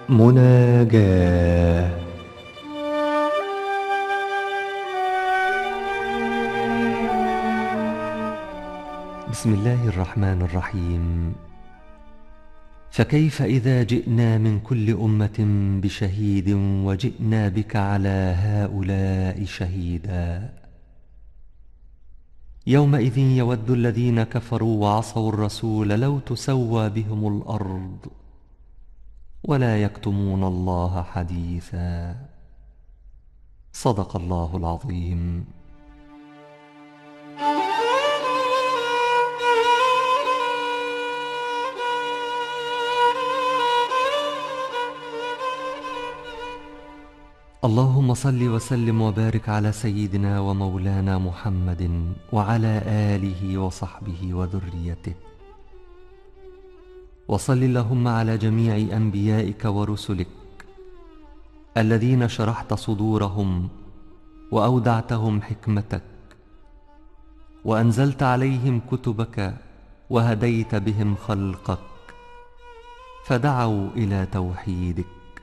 مناجاة. بسم الله الرحمن الرحيم. فكيف إذا جئنا من كل أمة بشهيد وجئنا بك على هؤلاء شهيدا. يومئذ يود الذين كفروا وعصوا الرسول لو تسوى بهم الأرض ولا يكتمون الله حديثا. صدق الله العظيم. اللهم صل وسلم وبارك على سيدنا ومولانا محمد وعلى آله وصحبه وذريته، وصل اللهم على جميع أنبيائك ورسلك الذين شرحت صدورهم وأودعتهم حكمتك وأنزلت عليهم كتبك وهديت بهم خلقك فدعوا إلى توحيدك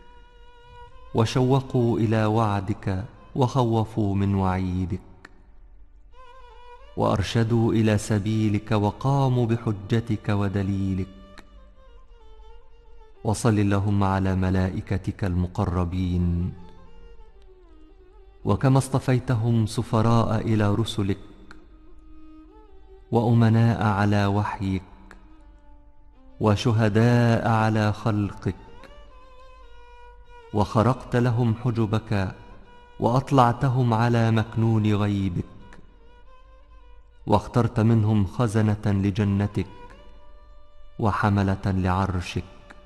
وشوقوا إلى وعدك وخوفوا من وعيدك وأرشدوا إلى سبيلك وقاموا بحجتك ودليلك. وصل اللهم على ملائكتك المقربين، وكما اصطفيتهم سفراء إلى رسلك وأمناء على وحيك وشهداء على خلقك، وخرقت لهم حجبك وأطلعتهم على مكنون غيبك، واخترت منهم خزنة لجنتك وحملة لعرشك،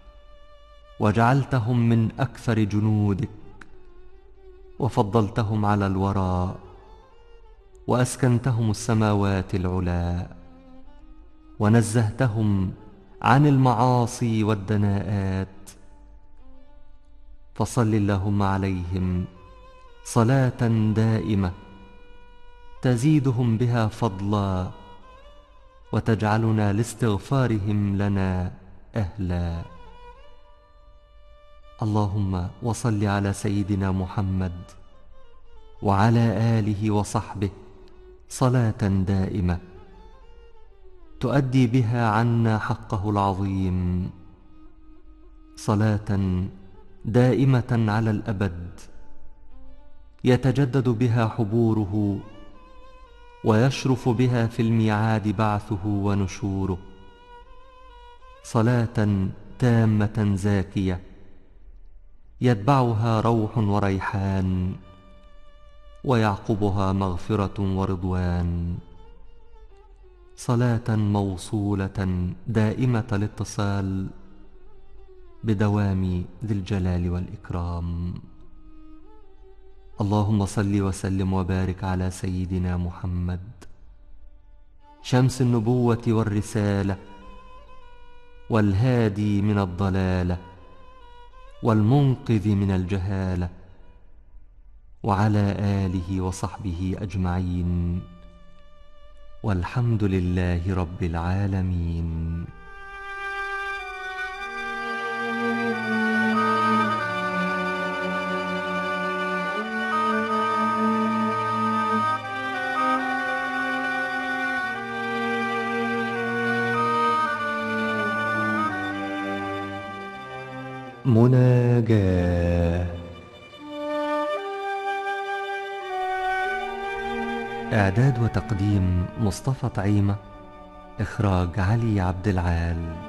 وجعلتهم من أكثر جنودك، وفضلتهم على الورى وأسكنتهم السماوات العلا، ونزهتهم عن المعاصي والدناءات. فصل اللهم عليهم صلاة دائمة تزيدهم بها فضلا وتجعلنا لاستغفارهم لنا أهلا. اللهم وصل على سيدنا محمد وعلى آله وصحبه صلاة دائمة تؤدي بها عنا حقه العظيم، صلاة دائمة على الأبد يتجدد بها حبوره ويشرف بها في الميعاد بعثه ونشوره، صلاة تامة زاكية يتبعها روح وريحان ويعقبها مغفرة ورضوان، صلاة موصولة دائمة الاتصال بدوام ذي الجلال والإكرام. اللهم صل وسلم وبارك على سيدنا محمد شمس النبوة والرسالة والهادي من الضلالة والمنقذ من الجهالة، وعلى آله وصحبه أجمعين، والحمد لله رب العالمين. مناجاة. إعداد وتقديم مصطفى طعيمة. إخراج علي عبد العال.